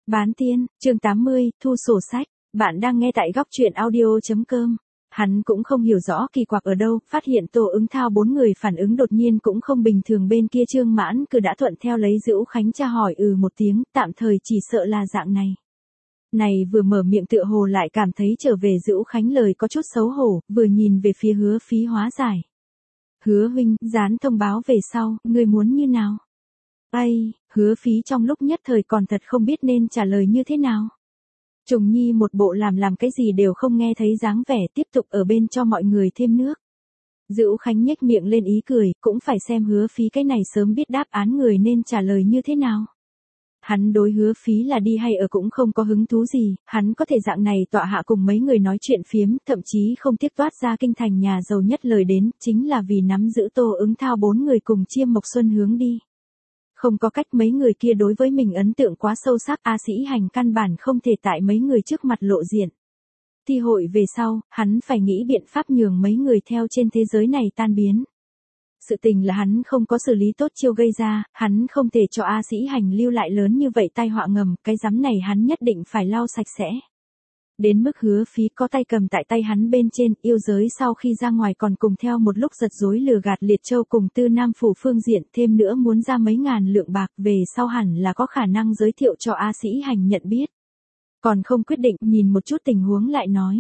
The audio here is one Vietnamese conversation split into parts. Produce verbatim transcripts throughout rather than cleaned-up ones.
Bán tiên, chương tám mươi, thu sổ sách. Bạn đang nghe tại góc truyện audio chấm com. Hắn cũng không hiểu rõ kỳ quặc ở đâu, phát hiện Tô Ứng Thao bốn người phản ứng đột nhiên cũng không bình thường. Bên kia Trương Mãn cứ đã thuận theo lấy Dữu Khánh tra hỏi ừ một tiếng, tạm thời chỉ sợ là dạng này. Này vừa mở miệng tựa hồ lại cảm thấy trở về Dữu Khánh lời có chút xấu hổ, vừa nhìn về phía Hứa Phí hóa giải. Hứa huynh, dán thông báo về sau, ngươi muốn như nào? Ây, Hứa Phí trong lúc nhất thời còn thật không biết nên trả lời như thế nào. Trùng Nhi một bộ làm làm cái gì đều không nghe thấy dáng vẻ, tiếp tục ở bên cho mọi người thêm nước. Dữu Khánh nhếch miệng lên ý cười, cũng phải xem Hứa Phí cái này sớm biết đáp án người nên trả lời như thế nào. Hắn đối Hứa Phí là đi hay ở cũng không có hứng thú gì, hắn có thể dạng này tọa hạ cùng mấy người nói chuyện phiếm, thậm chí không tiếc toát ra kinh thành nhà giàu nhất lời đến, chính là vì nắm giữ Tô Ứng Thao bốn người cùng Chiêm Mộc Xuân hướng đi. Không có cách, mấy người kia đối với mình ấn tượng quá sâu sắc, A Sĩ Hành căn bản không thể tại mấy người trước mặt lộ diện. Thi hội về sau, hắn phải nghĩ biện pháp nhường mấy người theo trên thế giới này tan biến. Sự tình là hắn không có xử lý tốt chiêu gây ra, hắn không thể cho A Sĩ Hành lưu lại lớn như vậy tai họa ngầm, cái rắm này hắn nhất định phải lau sạch sẽ. Đến mức Hứa Phí có tay cầm tại tay hắn bên trên, yêu giới sau khi ra ngoài còn cùng theo một lúc giật dối lừa gạt Liệt Châu cùng Tư Nam phủ phương diện, thêm nữa muốn ra mấy ngàn lượng bạc, về sau hẳn là có khả năng giới thiệu cho A Sĩ Hành nhận biết. Còn không quyết định, nhìn một chút tình huống lại nói.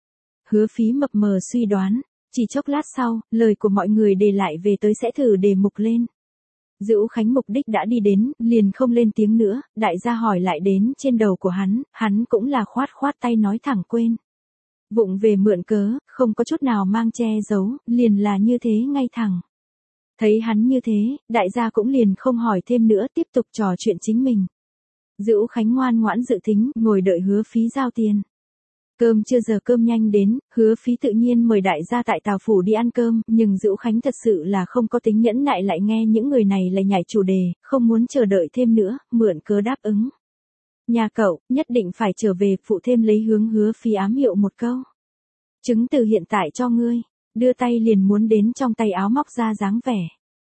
Hứa Phí mập mờ suy đoán, chỉ chốc lát sau, lời của mọi người đề lại về tới sẽ thử đề mục lên. Dữu Khánh mục đích đã đi đến, liền không lên tiếng nữa, đại gia hỏi lại đến trên đầu của hắn, hắn cũng là khoát khoát tay nói thẳng quên. Vụng về mượn cớ, không có chút nào mang che giấu, liền là như thế ngay thẳng. Thấy hắn như thế, đại gia cũng liền không hỏi thêm nữa, tiếp tục trò chuyện chính mình. Dữu Khánh ngoan ngoãn dự tính, ngồi đợi Hứa Phí giao tiền. Cơm chưa giờ cơm nhanh đến, Hứa Phí tự nhiên mời đại gia tại Tào Phủ đi ăn cơm, nhưng Dữu Khánh thật sự là không có tính nhẫn nại lại nghe những người này lại nhảy chủ đề, không muốn chờ đợi thêm nữa, mượn cớ đáp ứng. Nhà cậu, nhất định phải trở về, phụ thêm lấy hướng Hứa Phí ám hiệu một câu. Chứng từ hiện tại cho ngươi, đưa tay liền muốn đến trong tay áo móc ra dáng vẻ.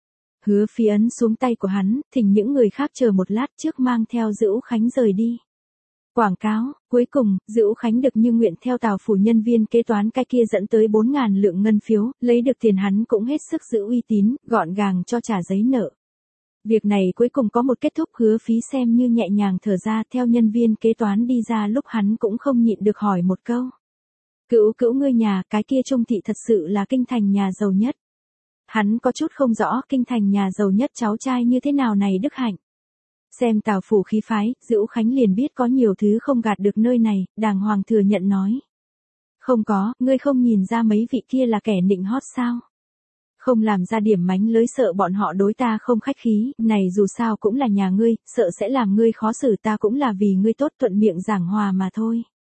Hứa Phí ấn xuống tay của hắn, thỉnh những người khác chờ một lát trước mang theo Dữu Khánh rời đi. Quảng cáo, cuối cùng, Dữu Khánh được như nguyện theo Tào Phủ nhân viên kế toán cái kia dẫn tới bốn ngàn lượng ngân phiếu, lấy được tiền hắn cũng hết sức giữ uy tín, gọn gàng cho trả giấy nợ. Việc này cuối cùng có một kết thúc, Hứa Phí xem như nhẹ nhàng thở ra, theo nhân viên kế toán đi ra lúc hắn cũng không nhịn được hỏi một câu. Cữu cữu ngươi nhà, cái kia Trung thị thật sự là kinh thành nhà giàu nhất. Hắn có chút không rõ kinh thành nhà giàu nhất cháu trai như thế nào này đức hạnh. Xem Tào Phủ khí phái, Dữu Khánh liền biết có nhiều thứ không gạt được nơi này, đàng hoàng thừa nhận nói. Không có, ngươi không nhìn ra mấy vị kia là kẻ nịnh hót sao? Không làm ra điểm mánh lới sợ bọn họ đối ta không khách khí, này dù sao cũng là nhà ngươi, sợ sẽ làm ngươi khó xử, ta cũng là vì ngươi tốt, thuận miệng giảng hòa mà thôi.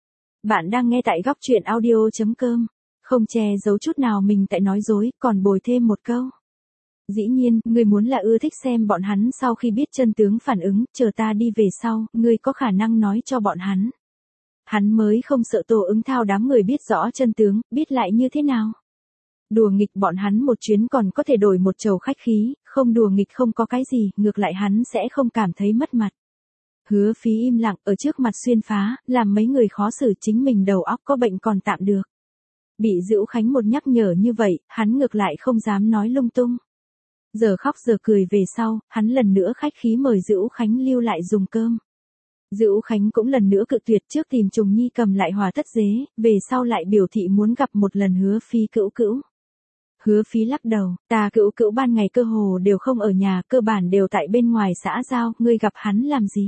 Bạn đang nghe tại góc truyện audio chấm com, không che giấu chút nào mình tại nói dối, còn bồi thêm một câu. Dĩ nhiên, ngươi muốn là ưa thích xem bọn hắn sau khi biết chân tướng phản ứng, chờ ta đi về sau, ngươi có khả năng nói cho bọn hắn. Hắn mới không sợ Tô Ứng Thao đám người biết rõ chân tướng, biết lại như thế nào. Đùa nghịch bọn hắn một chuyến còn có thể đổi một chầu khách khí, không đùa nghịch không có cái gì, ngược lại hắn sẽ không cảm thấy mất mặt. Hứa Phí im lặng, ở trước mặt xuyên phá, làm mấy người khó xử, chính mình đầu óc có bệnh còn tạm được. Bị Dữu Khánh một nhắc nhở như vậy, hắn ngược lại không dám nói lung tung. Giờ khóc giờ cười về sau, hắn lần nữa khách khí mời Dữu Khánh lưu lại dùng cơm. Dữu Khánh cũng lần nữa cự tuyệt, trước tìm Trùng Nhi cầm lại hòa thất dế, về sau lại biểu thị muốn gặp một lần Hứa Phí cữu cữu. Hứa Phí lắc đầu, ta cữu cữu ban ngày cơ hồ đều không ở nhà, cơ bản đều tại bên ngoài xã giao, ngươi gặp hắn làm gì?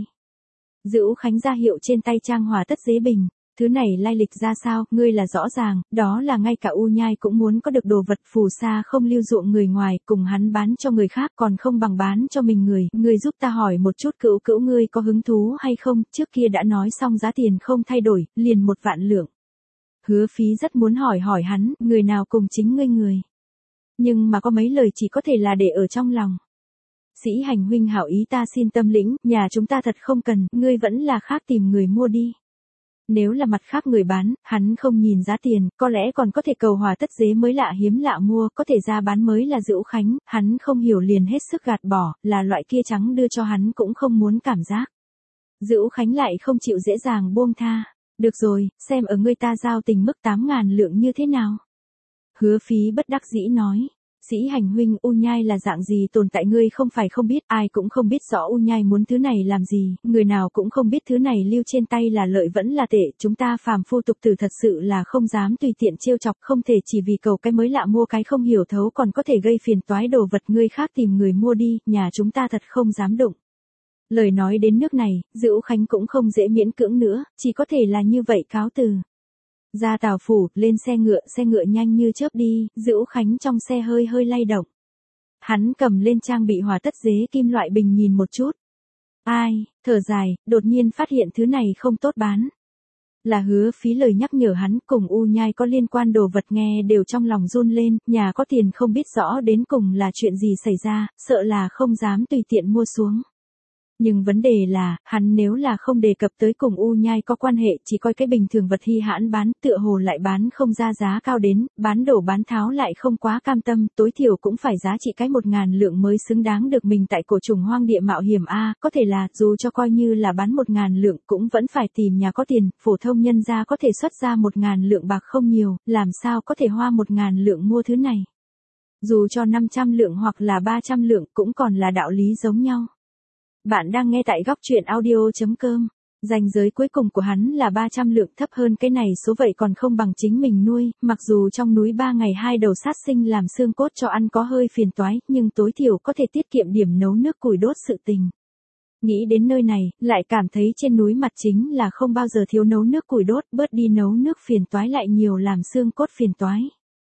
Dữu Khánh ra hiệu trên tay trang hòa thất dế bình. Thứ này lai lịch ra sao, ngươi là rõ ràng, đó là ngay cả U Nhai cũng muốn có được đồ vật, phù sa không lưu ruộng người ngoài, cùng hắn bán cho người khác còn không bằng bán cho mình người, ngươi giúp ta hỏi một chút cữu cữu ngươi có hứng thú hay không, trước kia đã nói xong giá tiền không thay đổi, liền một vạn lượng. Hứa Phí rất muốn hỏi hỏi hắn, người nào cùng chính ngươi người. Nhưng mà có mấy lời chỉ có thể là để ở trong lòng. Sĩ Hành huynh hảo ý ta xin tâm lĩnh, nhà chúng ta thật không cần, ngươi vẫn là khác tìm người mua đi. Nếu là mặt khác người bán, hắn không nhìn giá tiền, có lẽ còn có thể cầu hòa tất dế mới lạ hiếm lạ mua, có thể ra bán mới là Dữu Khánh, hắn không hiểu liền hết sức gạt bỏ, là loại kia trắng đưa cho hắn cũng không muốn cảm giác. Dữu Khánh lại không chịu dễ dàng buông tha. Được rồi, xem ở ngươi ta giao tình mức tám ngàn lượng như thế nào. Hứa Phí bất đắc dĩ nói. Sĩ Hành huynh, U Nhai là dạng gì tồn tại ngươi không phải không biết, ai cũng không biết rõ U Nhai muốn thứ này làm gì, người nào cũng không biết thứ này lưu trên tay là lợi vẫn là tệ, chúng ta phàm phu tục tử thật sự là không dám tùy tiện trêu chọc, không thể chỉ vì cầu cái mới lạ mua cái không hiểu thấu còn có thể gây phiền toái đồ vật, người khác tìm người mua đi, nhà chúng ta thật không dám đụng. Lời nói đến nước này, Dữu Khánh cũng không dễ miễn cưỡng nữa, chỉ có thể là như vậy cáo từ. Ra Tào phủ, lên xe ngựa, xe ngựa nhanh như chớp đi, Dữu Khánh trong xe hơi hơi lay động. Hắn cầm lên trang bị hỏa tất dế kim loại bình nhìn một chút. Ai, thở dài, đột nhiên phát hiện thứ này không tốt bán. Là Hứa Phí lời nhắc nhở hắn, cùng U Nhai có liên quan đồ vật nghe đều trong lòng run lên, nhà có tiền không biết rõ đến cùng là chuyện gì xảy ra, sợ là không dám tùy tiện mua xuống. Nhưng vấn đề là, hắn nếu là không đề cập tới cùng U Nhai có quan hệ, chỉ coi cái bình thường vật hi hãn bán, tựa hồ lại bán không ra giá cao đến, bán đổ bán tháo lại không quá cam tâm, tối thiểu cũng phải giá trị cái một ngàn lượng mới xứng đáng được mình tại cổ trùng hoang địa mạo hiểm a, có thể là, dù cho coi như là bán một ngàn lượng cũng vẫn phải tìm nhà có tiền, phổ thông nhân gia có thể xuất ra một ngàn lượng bạc không nhiều, làm sao có thể hoa một ngàn lượng mua thứ này. Dù cho năm trăm lượng hoặc là ba trăm lượng cũng còn là đạo lý giống nhau. Bạn đang nghe tại góc truyện audio.com. Ranh giới cuối cùng của hắn là ba trăm lượng, thấp hơn cái này số vậy còn không bằng chính mình nuôi, mặc dù trong núi ba ngày hai đầu sát sinh làm xương cốt cho ăn có hơi phiền toái, nhưng tối thiểu có thể tiết kiệm điểm nấu nước củi đốt sự tình. Nghĩ đến nơi này, lại cảm thấy trên núi mặt chính là không bao giờ thiếu nấu nước củi đốt, bớt đi nấu nước phiền toái lại nhiều làm xương cốt phiền toái.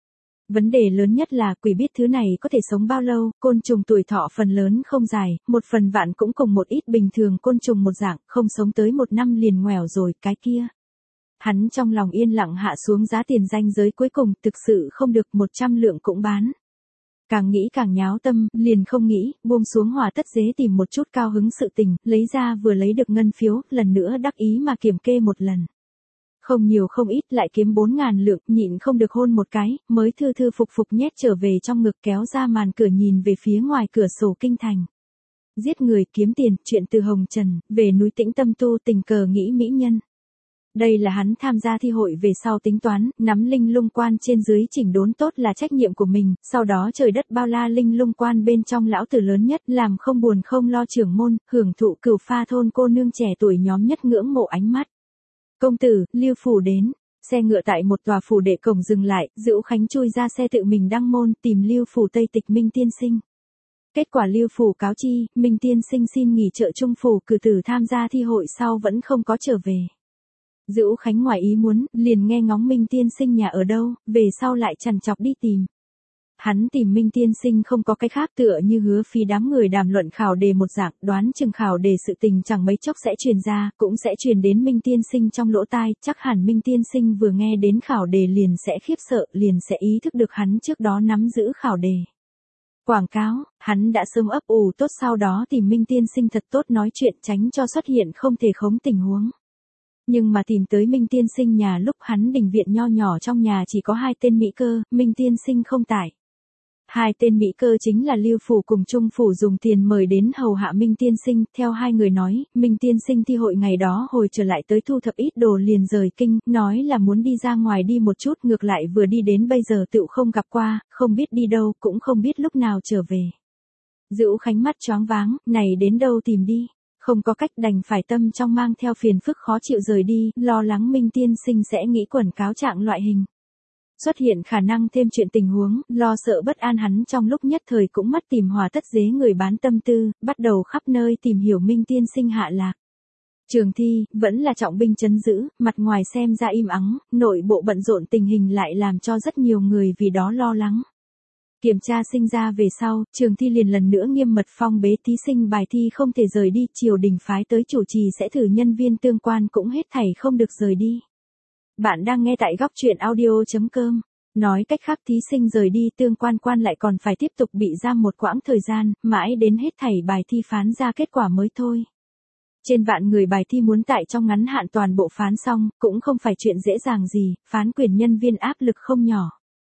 Vấn đề lớn nhất là quỷ biết thứ này có thể sống bao lâu, côn trùng tuổi thọ phần lớn không dài, một phần vạn cũng cùng một ít bình thường côn trùng một dạng, không sống tới một năm liền ngoẻo rồi, cái kia. Hắn trong lòng yên lặng hạ xuống giá tiền ranh giới cuối cùng, thực sự không được một trăm lượng cũng bán. Càng nghĩ càng nháo tâm, liền không nghĩ, buông xuống hỏa tất dế tìm một chút cao hứng sự tình, lấy ra vừa lấy được ngân phiếu, lần nữa đắc ý mà kiểm kê một lần. Không nhiều không ít lại kiếm bốn ngàn lượng, nhịn không được hôn một cái, mới thư thư phục phục nhét trở về trong ngực kéo ra màn cửa nhìn về phía ngoài cửa sổ kinh thành. Giết người kiếm tiền, chuyện từ Hồng Trần, về núi Tĩnh Tâm tu tình cờ nghĩ mỹ nhân. Đây là hắn tham gia thi hội về sau tính toán, nắm linh lung quan trên dưới chỉnh đốn tốt là trách nhiệm của mình, sau đó trời đất bao la linh lung quan bên trong lão tử lớn nhất, làm không buồn không lo trưởng môn, hưởng thụ Cửu Pha thôn cô nương trẻ tuổi nhóm nhất ngưỡng mộ ánh mắt. Công tử, Lưu phủ đến, xe ngựa tại một tòa phủ đệ cổng dừng lại, Dữu Khánh chui ra xe tự mình đăng môn tìm Lưu phủ Tây Tịch Minh tiên sinh. Kết quả Lưu phủ cáo chi, Minh tiên sinh xin nghỉ trợ trung phủ cử tử tham gia thi hội sau vẫn không có trở về. Dữu Khánh ngoài ý muốn, liền nghe ngóng Minh tiên sinh nhà ở đâu, về sau lại trằn trọc đi tìm. Hắn tìm Minh tiên sinh không có cái khác tựa như Hứa Phí đám người đàm luận khảo đề một dạng, đoán chừng khảo đề sự tình chẳng mấy chốc sẽ truyền ra, cũng sẽ truyền đến Minh tiên sinh trong lỗ tai, chắc hẳn Minh tiên sinh vừa nghe đến khảo đề liền sẽ khiếp sợ, liền sẽ ý thức được hắn trước đó nắm giữ khảo đề. Quảng cáo, hắn đã sớm ấp ủ tốt sau đó tìm Minh tiên sinh thật tốt nói chuyện tránh cho xuất hiện không thể khống tình huống. Nhưng mà tìm tới Minh tiên sinh nhà lúc hắn đình viện nho nhỏ trong nhà chỉ có hai tên mỹ cơ, Minh tiên sinh không tại. Hai tên mỹ cơ chính là Lưu phủ cùng Trung phủ dùng tiền mời đến hầu hạ Minh tiên sinh, theo hai người nói, Minh tiên sinh thi hội ngày đó hồi trở lại tới thu thập ít đồ liền rời kinh, nói là muốn đi ra ngoài đi một chút, ngược lại vừa đi đến bây giờ tựu không gặp qua, không biết đi đâu, cũng không biết lúc nào trở về. Dữu Khánh mắt choáng váng, này đến đâu tìm đi, không có cách đành phải tâm trong mang theo phiền phức khó chịu rời đi, lo lắng Minh tiên sinh sẽ nghĩ quẩn cáo trạng loại hình. Xuất hiện khả năng thêm chuyện tình huống, lo sợ bất an hắn trong lúc nhất thời cũng mắt tìm hỏa tất dế người bán tâm tư, bắt đầu khắp nơi tìm hiểu Minh tiên sinh hạ lạc. Trường thi, vẫn là trọng binh trấn giữ, mặt ngoài xem ra im ắng, nội bộ bận rộn tình hình lại làm cho rất nhiều người vì đó lo lắng. Kiểm tra sinh ra về sau, trường thi liền lần nữa nghiêm mật phong bế thí sinh bài thi không thể rời đi, triều đình phái tới chủ trì sẽ thử nhân viên tương quan cũng hết thảy không được rời đi. Bạn đang nghe tại góc truyện audio.com. Nói cách khác thí sinh rời đi tương quan quan lại còn phải tiếp tục bị giam một quãng thời gian, mãi đến hết thảy bài thi phán ra kết quả mới thôi. Trên vạn người bài thi muốn tại trong ngắn hạn toàn bộ phán xong, cũng không phải chuyện dễ dàng gì, phán quyền nhân viên áp lực không nhỏ.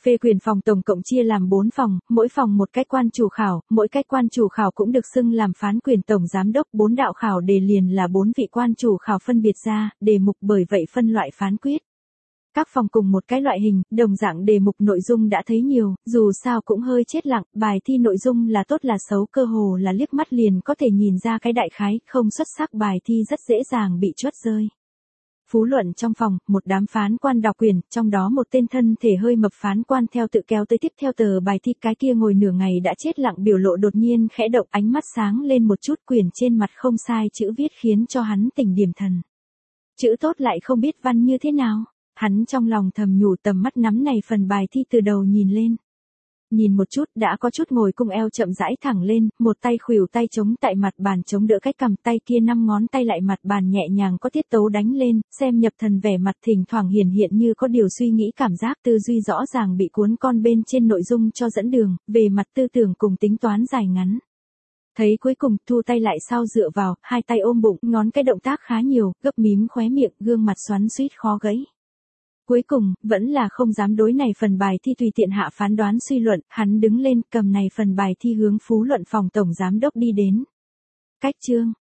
Phê quyền phòng tổng cộng chia làm bốn phòng, mỗi phòng một cách quan chủ khảo, mỗi cách quan chủ khảo cũng được xưng làm phán quyền tổng giám đốc, bốn đạo khảo đề liền là bốn vị quan chủ khảo phân biệt ra, đề mục bởi vậy phân loại phán quyết. Các phòng cùng một cái loại hình, đồng dạng đề mục nội dung đã thấy nhiều, dù sao cũng hơi chết lặng, bài thi nội dung là tốt là xấu cơ hồ là liếc mắt liền có thể nhìn ra cái đại khái, không xuất sắc bài thi rất dễ dàng bị chốt rơi. Phú luận trong phòng, một đám phán quan đọc quyền, trong đó một tên thân thể hơi mập phán quan theo tự kéo tới tiếp theo tờ bài thi, cái kia ngồi nửa ngày đã chết lặng biểu lộ đột nhiên khẽ động, ánh mắt sáng lên một chút, quyền trên mặt không sai chữ viết khiến cho hắn tỉnh điểm thần. Chữ tốt lại không biết văn như thế nào, hắn trong lòng thầm nhủ, tầm mắt nắm này phần bài thi từ đầu nhìn lên. Nhìn một chút, đã có chút ngồi cung eo chậm rãi thẳng lên, một tay khuỷu tay chống tại mặt bàn chống đỡ cái cằm, tay kia năm ngón tay lại mặt bàn nhẹ nhàng có tiết tấu đánh lên, xem nhập thần vẻ mặt thỉnh thoảng hiển hiện như có điều suy nghĩ, cảm giác tư duy rõ ràng bị cuốn con bên trên nội dung cho dẫn đường, về mặt tư tưởng cùng tính toán dài ngắn. Thấy cuối cùng, thu tay lại sau dựa vào, hai tay ôm bụng, ngón cái động tác khá nhiều, gấp mím khóe miệng, gương mặt xoắn xuýt khó gãy. Cuối cùng, vẫn là không dám đối này phần bài thi tùy tiện hạ phán đoán suy luận, hắn đứng lên, cầm này phần bài thi hướng Phú luận phòng tổng giám đốc đi đến. Cách chương